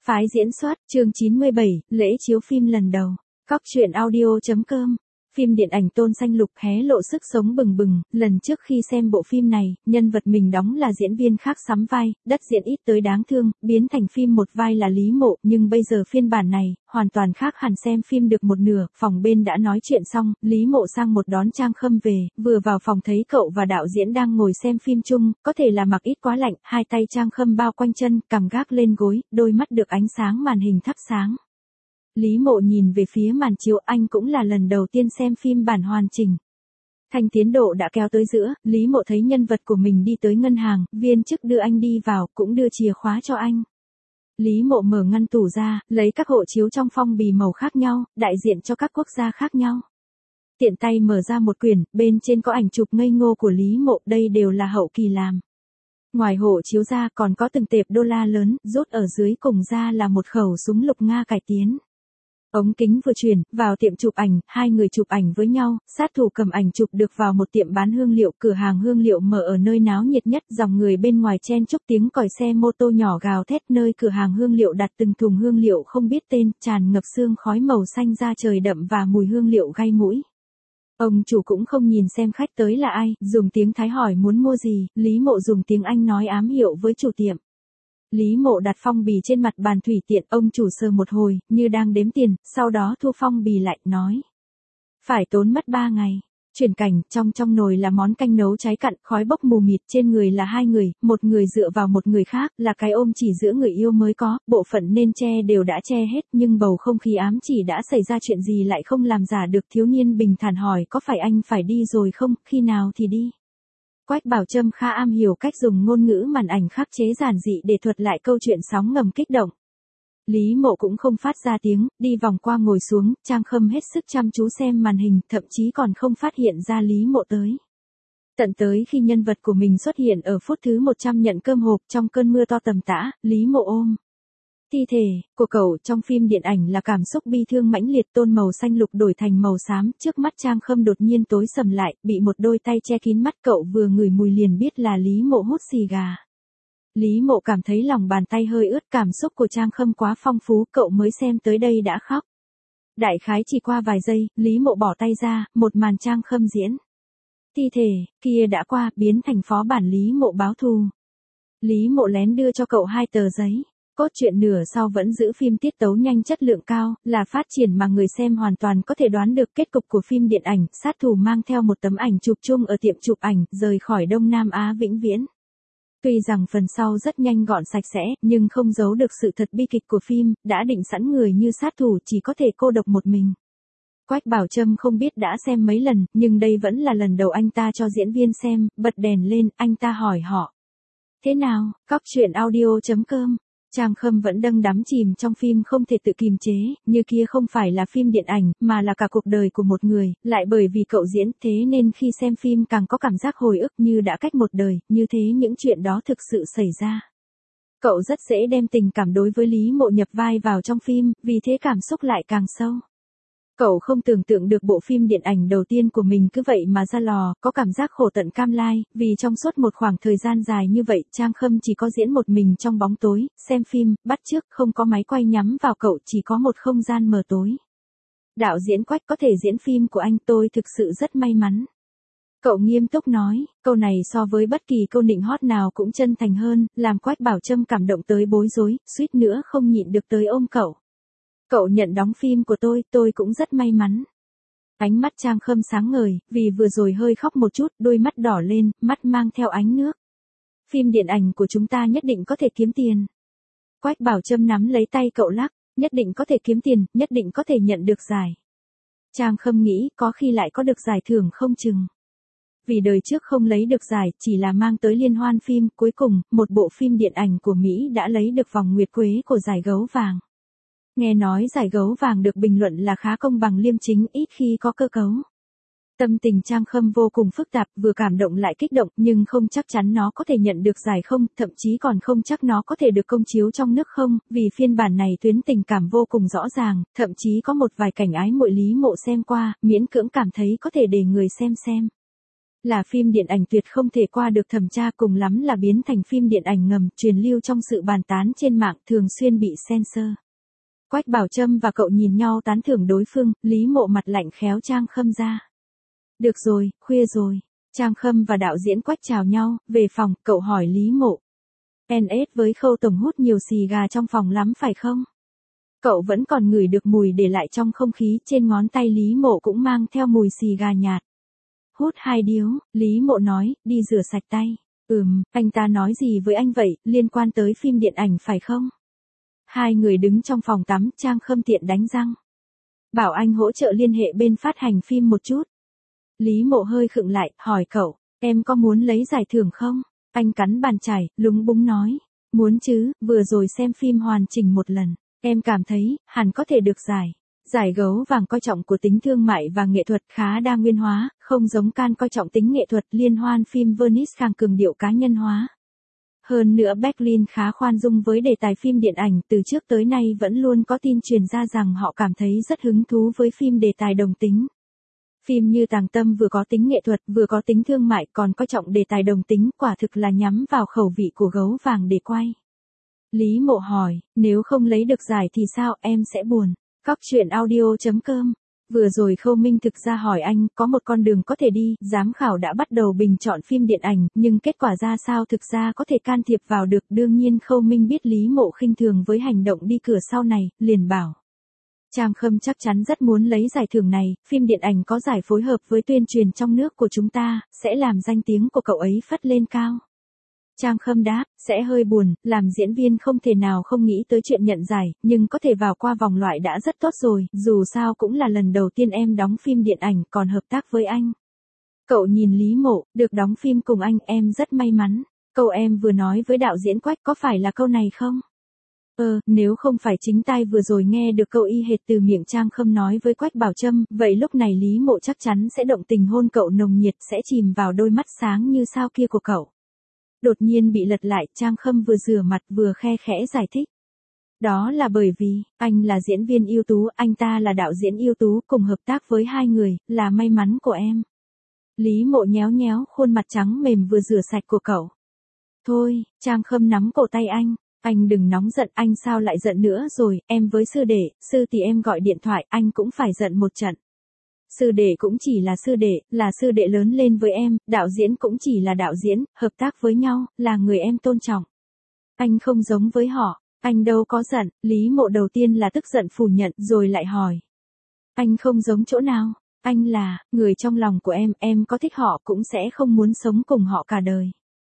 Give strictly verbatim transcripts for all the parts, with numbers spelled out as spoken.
Phái diễn soát, chương chín mươi bảy, lễ chiếu phim lần đầu. Cóc truyện audio chấm com. Phim điện ảnh Tôn Xanh Lục hé lộ sức sống bừng bừng, lần trước khi xem bộ phim này, nhân vật mình đóng là diễn viên khác sắm vai, đất diễn ít tới đáng thương, biến thành phim một vai là Lý Mộ, nhưng bây giờ phiên bản này, hoàn toàn khác hẳn. Xem phim được một nửa, phòng bên đã nói chuyện xong, Lý Mộ sang một đón Trang Khâm về, vừa vào phòng thấy cậu và đạo diễn đang ngồi xem phim chung, có thể là mặc ít quá lạnh, hai tay Trang Khâm bao quanh chân, cằm gác lên gối, đôi mắt được ánh sáng màn hình thắp sáng. Lý Mộ nhìn về phía màn chiếu, anh cũng là lần đầu tiên xem phim bản hoàn chỉnh. Thanh tiến độ đã kéo tới giữa, Lý Mộ thấy nhân vật của mình đi tới ngân hàng, viên chức đưa anh đi vào, cũng đưa chìa khóa cho anh. Lý Mộ mở ngăn tủ ra, lấy các hộ chiếu trong phong bì màu khác nhau, đại diện cho các quốc gia khác nhau. Tiện tay mở ra một quyển, bên trên có ảnh chụp ngây ngô của Lý Mộ, đây đều là hậu kỳ làm. Ngoài hộ chiếu ra còn có từng tệp đô la lớn, rút ở dưới cùng ra là một khẩu súng lục Nga cải tiến. Ống kính vừa chuyển, vào tiệm chụp ảnh, hai người chụp ảnh với nhau, sát thủ cầm ảnh chụp được vào một tiệm bán hương liệu, cửa hàng hương liệu mở ở nơi náo nhiệt nhất, dòng người bên ngoài chen chúc, tiếng còi xe mô tô nhỏ gào thét, nơi cửa hàng hương liệu đặt từng thùng hương liệu không biết tên, tràn ngập sương khói màu xanh ra trời đậm và mùi hương liệu gây mũi. Ông chủ cũng không nhìn xem khách tới là ai, dùng tiếng Thái hỏi muốn mua gì, Lý Mộ dùng tiếng Anh nói ám hiệu với chủ tiệm. Lý Mộ đặt phong bì trên mặt bàn thủy tiện, ông chủ sờ một hồi, như đang đếm tiền, sau đó thu phong bì lại, nói. Phải tốn mất ba ngày. Chuyển cảnh, trong trong nồi là món canh nấu cháy cặn, khói bốc mù mịt, trên người là hai người, một người dựa vào một người khác, là cái ôm chỉ giữa người yêu mới có, bộ phận nên che đều đã che hết, nhưng bầu không khí ám chỉ đã xảy ra chuyện gì lại không làm giả được. Thiếu niên bình thản hỏi có phải anh phải đi rồi không, khi nào thì đi. Quách Bảo Trâm khá am hiểu cách dùng ngôn ngữ màn ảnh khắc chế giản dị để thuật lại câu chuyện sóng ngầm kích động. Lý Mộ cũng không phát ra tiếng, đi vòng qua ngồi xuống, Trang Khâm hết sức chăm chú xem màn hình, thậm chí còn không phát hiện ra Lý Mộ tới. Tận tới khi nhân vật của mình xuất hiện ở phút thứ một trăm nhận cơm hộp trong cơn mưa to tầm tã, Lý Mộ ôm thi thể của cậu. Trong phim điện ảnh là cảm xúc bi thương mãnh liệt, tôn màu xanh lục đổi thành màu xám, trước mắt Trang Khâm đột nhiên tối sầm lại, bị một đôi tay che kín mắt, cậu vừa ngửi mùi liền biết là Lý Mộ hút xì gà. Lý Mộ cảm thấy lòng bàn tay hơi ướt, cảm xúc của Trang Khâm quá phong phú, cậu mới xem tới đây đã khóc. Đại khái chỉ qua vài giây, Lý Mộ bỏ tay ra, một màn Trang Khâm diễn. Thi thể kia đã qua, biến thành phó bản Lý Mộ báo thù. Lý Mộ lén đưa cho cậu hai tờ giấy. Cốt truyện nửa sau vẫn giữ phim tiết tấu nhanh, chất lượng cao, là phát triển mà người xem hoàn toàn có thể đoán được kết cục của phim điện ảnh. Sát thủ mang theo một tấm ảnh chụp chung ở tiệm chụp ảnh, rời khỏi Đông Nam Á vĩnh viễn. Tuy rằng phần sau rất nhanh gọn sạch sẽ, nhưng không giấu được sự thật bi kịch của phim, đã định sẵn người như sát thủ chỉ có thể cô độc một mình. Quách Bảo Trâm không biết đã xem mấy lần, nhưng đây vẫn là lần đầu anh ta cho diễn viên xem, bật đèn lên, anh ta hỏi họ. Thế nào, cóc truyện audio chấm com. Trang Khâm vẫn đang đắm chìm trong phim không thể tự kiềm chế, như kia không phải là phim điện ảnh, mà là cả cuộc đời của một người, lại bởi vì cậu diễn, thế nên khi xem phim càng có cảm giác hồi ức như đã cách một đời, như thế những chuyện đó thực sự xảy ra. Cậu rất dễ đem tình cảm đối với Lý Mộ nhập vai vào trong phim, vì thế cảm xúc lại càng sâu. Cậu không tưởng tượng được bộ phim điện ảnh đầu tiên của mình cứ vậy mà ra lò, có cảm giác khổ tận cam lai, vì trong suốt một khoảng thời gian dài như vậy, Trang Khâm chỉ có diễn một mình trong bóng tối, xem phim, bắt chước, không có máy quay nhắm vào cậu, chỉ có một không gian mờ tối. Đạo diễn Quách có thể diễn phim của anh, tôi thực sự rất may mắn. Cậu nghiêm túc nói, câu này so với bất kỳ câu nịnh hót nào cũng chân thành hơn, làm Quách Bảo Trâm cảm động tới bối rối, suýt nữa không nhịn được tới ôm cậu. Cậu nhận đóng phim của tôi, tôi cũng rất may mắn. Ánh mắt Trang Khâm sáng ngời, vì vừa rồi hơi khóc một chút, đôi mắt đỏ lên, mắt mang theo ánh nước. Phim điện ảnh của chúng ta nhất định có thể kiếm tiền. Quách Bảo Trâm nắm lấy tay cậu lắc, nhất định có thể kiếm tiền, nhất định có thể nhận được giải. Trang Khâm nghĩ, có khi lại có được giải thưởng không chừng. Vì đời trước không lấy được giải, chỉ là mang tới liên hoan phim, cuối cùng, một bộ phim điện ảnh của Mỹ đã lấy được vòng nguyệt quế của giải gấu vàng. Nghe nói giải gấu vàng được bình luận là khá công bằng liêm chính, ít khi có cơ cấu. Tâm tình Trang Khâm vô cùng phức tạp, vừa cảm động lại kích động, nhưng không chắc chắn nó có thể nhận được giải không, thậm chí còn không chắc nó có thể được công chiếu trong nước không, vì phiên bản này tuyến tình cảm vô cùng rõ ràng, thậm chí có một vài cảnh ái muội Lý Mộ xem qua, miễn cưỡng cảm thấy có thể để người xem xem. Là phim điện ảnh tuyệt không thể qua được thẩm tra, cùng lắm là biến thành phim điện ảnh ngầm, truyền lưu trong sự bàn tán trên mạng, thường xuyên bị censor. Quách Bảo Trâm và cậu nhìn nhau tán thưởng đối phương, Lý Mộ mặt lạnh khéo Trang Khâm ra. Được rồi, khuya rồi. Trang Khâm và đạo diễn Quách chào nhau, về phòng, cậu hỏi Lý Mộ. en ét với Khâu tổng hút nhiều xì gà trong phòng lắm phải không? Cậu vẫn còn ngửi được mùi để lại trong không khí, trên ngón tay Lý Mộ cũng mang theo mùi xì gà nhạt. Hút hai điếu, Lý Mộ nói, đi rửa sạch tay. Ừm, anh ta nói gì với anh vậy, liên quan tới phim điện ảnh phải không? Hai người đứng trong phòng tắm, Trang Khâm tiện đánh răng. Bảo anh hỗ trợ liên hệ bên phát hành phim một chút. Lý Mộ hơi khựng lại, hỏi cậu, em có muốn lấy giải thưởng không? Anh cắn bàn chải, lúng búng nói. Muốn chứ, vừa rồi xem phim hoàn chỉnh một lần. Em cảm thấy, hẳn có thể được giải. Giải gấu vàng coi trọng của tính thương mại và nghệ thuật khá đa nguyên hóa, không giống Cannes coi trọng tính nghệ thuật, liên hoan phim Venice càng cường điệu cá nhân hóa. Hơn nữa Berlin khá khoan dung với đề tài phim điện ảnh, từ trước tới nay vẫn luôn có tin truyền ra rằng họ cảm thấy rất hứng thú với phim đề tài đồng tính. Phim như Tàng Tâm vừa có tính nghệ thuật, vừa có tính thương mại, còn coi trọng đề tài đồng tính, quả thực là nhắm vào khẩu vị của gấu vàng để quay. Lý Mộ hỏi, nếu không lấy được giải thì sao, em sẽ buồn. Cóc truyện audio chấm com. Vừa rồi Khâu Minh thực ra hỏi anh, có một con đường có thể đi, giám khảo đã bắt đầu bình chọn phim điện ảnh, nhưng kết quả ra sao thực ra có thể can thiệp vào được. Đương nhiên Khâu Minh biết Lý Mộ khinh thường với hành động đi cửa sau này, liền bảo. Trang Khâm chắc chắn rất muốn lấy giải thưởng này, phim điện ảnh có giải phối hợp với tuyên truyền trong nước của chúng ta, sẽ làm danh tiếng của cậu ấy phất lên cao. Trang Khâm đáp, sẽ hơi buồn, làm diễn viên không thể nào không nghĩ tới chuyện nhận giải, nhưng có thể vào qua vòng loại đã rất tốt rồi, dù sao cũng là lần đầu tiên em đóng phim điện ảnh, còn hợp tác với anh. Cậu nhìn Lý Mộ, được đóng phim cùng anh, em rất may mắn. Câu em vừa nói với đạo diễn Quách có phải là câu này không? Ờ, nếu không phải chính tai vừa rồi nghe được câu y hệt từ miệng Trang Khâm nói với Quách Bảo Trâm, vậy lúc này Lý Mộ chắc chắn sẽ động tình hôn cậu nồng nhiệt, sẽ chìm vào đôi mắt sáng như sao kia của cậu. Đột nhiên bị lật lại, Trang Khâm vừa rửa mặt vừa khe khẽ giải thích. Đó là bởi vì, anh là diễn viên ưu tú, anh ta là đạo diễn ưu tú, cùng hợp tác với hai người, là may mắn của em. Lý Mộ nhéo nhéo khuôn mặt trắng mềm vừa rửa sạch của cậu. Thôi, Trang Khâm nắm cổ tay anh. Anh đừng nóng giận, anh sao lại giận nữa rồi, em với sư đệ, sư tỷ em gọi điện thoại, anh cũng phải giận một trận. Sư đệ cũng chỉ là sư đệ, là sư đệ lớn lên với em, đạo diễn cũng chỉ là đạo diễn, hợp tác với nhau, là người em tôn trọng. Anh không giống với họ, anh đâu có giận, Lý Mộ đầu tiên là tức giận phủ nhận, rồi lại hỏi. Anh không giống chỗ nào, anh là, người trong lòng của em, em có thích họ cũng sẽ không muốn sống cùng họ cả đời.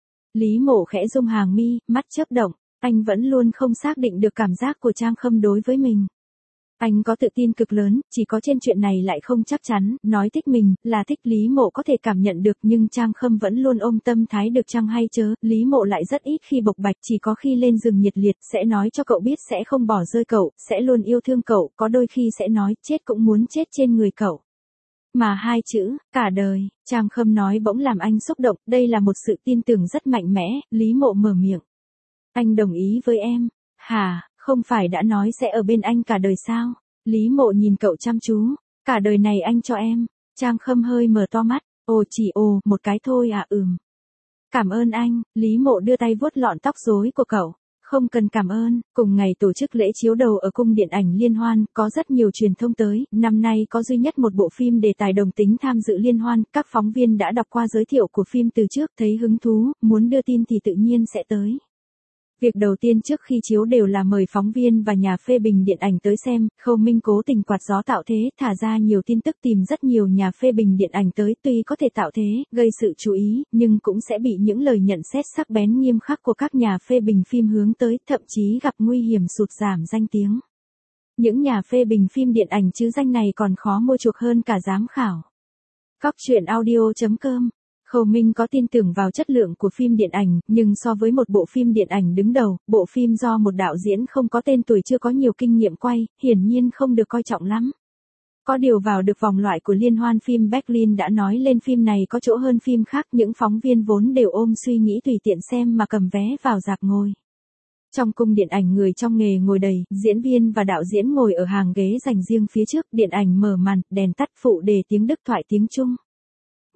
Lý Mộ khẽ rung hàng mi, mắt chớp động. Anh vẫn luôn không xác định được cảm giác của Trang Khâm đối với mình. Anh có tự tin cực lớn, chỉ có trên chuyện này lại không chắc chắn, nói thích mình, là thích Lý Mộ có thể cảm nhận được, nhưng Trang Khâm vẫn luôn ôm tâm thái được chăng hay chớ, Lý Mộ lại rất ít khi bộc bạch, chỉ có khi lên giường nhiệt liệt, sẽ nói cho cậu biết sẽ không bỏ rơi cậu, sẽ luôn yêu thương cậu, có đôi khi sẽ nói, chết cũng muốn chết trên người cậu. Mà hai chữ, cả đời, Trang Khâm nói bỗng làm anh xúc động, đây là một sự tin tưởng rất mạnh mẽ, Lý Mộ mở miệng. Anh đồng ý với em. Hả, không phải đã nói sẽ ở bên anh cả đời sao? Lý Mộ nhìn cậu chăm chú. Cả đời này anh cho em. Trang Khâm hơi mở to mắt. Ồ chỉ ồ, một cái thôi à ừm. Cảm ơn anh, Lý Mộ đưa tay vuốt lọn tóc rối của cậu. Không cần cảm ơn, cùng ngày tổ chức lễ chiếu đầu ở cung điện ảnh liên hoan, có rất nhiều truyền thông tới, năm nay có duy nhất một bộ phim đề tài đồng tính tham dự liên hoan, các phóng viên đã đọc qua giới thiệu của phim từ trước, thấy hứng thú, muốn đưa tin thì tự nhiên sẽ tới. Việc đầu tiên trước khi chiếu đều là mời phóng viên và nhà phê bình điện ảnh tới xem, Khâu Minh cố tình quạt gió tạo thế, thả ra nhiều tin tức tìm rất nhiều nhà phê bình điện ảnh tới, tuy có thể tạo thế, gây sự chú ý, nhưng cũng sẽ bị những lời nhận xét sắc bén nghiêm khắc của các nhà phê bình phim hướng tới, thậm chí gặp nguy hiểm sụt giảm danh tiếng. Những nhà phê bình phim điện ảnh chứ danh này còn khó mua chuộc hơn cả giám khảo. Cóc truyện audio chấm com. Khâu Minh có tin tưởng vào chất lượng của phim điện ảnh, nhưng so với một bộ phim điện ảnh đứng đầu, bộ phim do một đạo diễn không có tên tuổi chưa có nhiều kinh nghiệm quay, hiển nhiên không được coi trọng lắm. Có điều vào được vòng loại của liên hoan phim Berlin đã nói lên phim này có chỗ hơn phim khác, những phóng viên vốn đều ôm suy nghĩ tùy tiện xem mà cầm vé vào rạp ngồi. Trong cung điện ảnh người trong nghề ngồi đầy, diễn viên và đạo diễn ngồi ở hàng ghế dành riêng phía trước, điện ảnh mở màn, đèn tắt phụ đề tiếng Đức thoại tiếng Trung.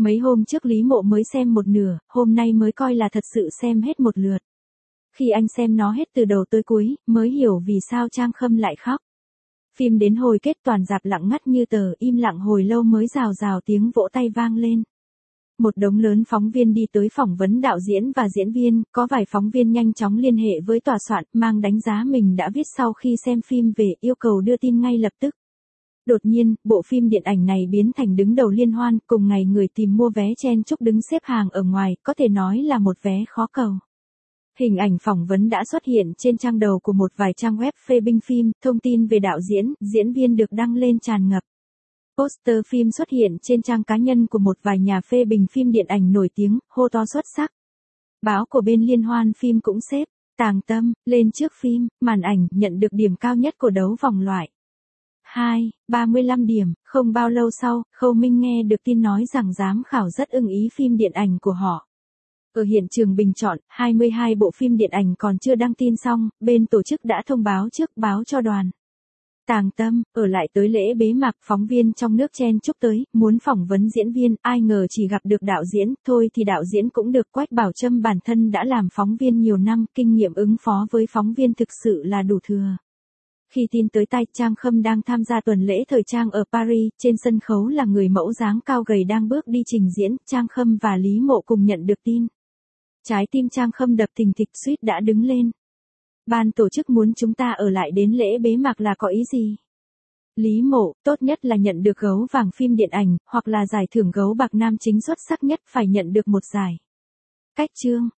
Mấy hôm trước Lý Mộ mới xem một nửa, hôm nay mới coi là thật sự xem hết một lượt. Khi anh xem nó hết từ đầu tới cuối, mới hiểu vì sao Trang Khâm lại khóc. Phim đến hồi kết toàn rạp lặng ngắt như tờ, im lặng hồi lâu mới rào rào tiếng vỗ tay vang lên. Một đống lớn phóng viên đi tới phỏng vấn đạo diễn và diễn viên, có vài phóng viên nhanh chóng liên hệ với tòa soạn, mang đánh giá mình đã viết sau khi xem phim về, yêu cầu đưa tin ngay lập tức. Đột nhiên, bộ phim điện ảnh này biến thành đứng đầu liên hoan, cùng ngày người tìm mua vé chen chúc đứng xếp hàng ở ngoài, có thể nói là một vé khó cầu. Hình ảnh phỏng vấn đã xuất hiện trên trang đầu của một vài trang web phê bình phim, thông tin về đạo diễn, diễn viên được đăng lên tràn ngập. Poster phim xuất hiện trên trang cá nhân của một vài nhà phê bình phim điện ảnh nổi tiếng, hô to xuất sắc. Báo của bên liên hoan phim cũng xếp, Tàng Tâm, lên trước phim, màn ảnh, nhận được điểm cao nhất của đấu vòng loại. hai, ba mươi lăm điểm, không bao lâu sau, Khâu Minh nghe được tin nói rằng giám khảo rất ưng ý phim điện ảnh của họ. Ở hiện trường bình chọn, hai mươi hai bộ phim điện ảnh còn chưa đăng tin xong, bên tổ chức đã thông báo trước báo cho đoàn. Tàng Tâm, ở lại tới lễ bế mạc, phóng viên trong nước chen chúc tới, muốn phỏng vấn diễn viên, ai ngờ chỉ gặp được đạo diễn, thôi thì đạo diễn cũng được. Quách Bảo Trâm bản thân đã làm phóng viên nhiều năm, kinh nghiệm ứng phó với phóng viên thực sự là đủ thừa. Khi tin tới tay, Trang Khâm đang tham gia tuần lễ thời trang ở Paris, trên sân khấu là người mẫu dáng cao gầy đang bước đi trình diễn, Trang Khâm và Lý Mộ cùng nhận được tin. Trái tim Trang Khâm đập thình thịch, suýt đã đứng lên. Ban tổ chức muốn chúng ta ở lại đến lễ bế mạc là có ý gì? Lý Mộ, tốt nhất là nhận được gấu vàng phim điện ảnh, hoặc là giải thưởng gấu bạc nam chính xuất sắc nhất, phải nhận được một giải. Cách chương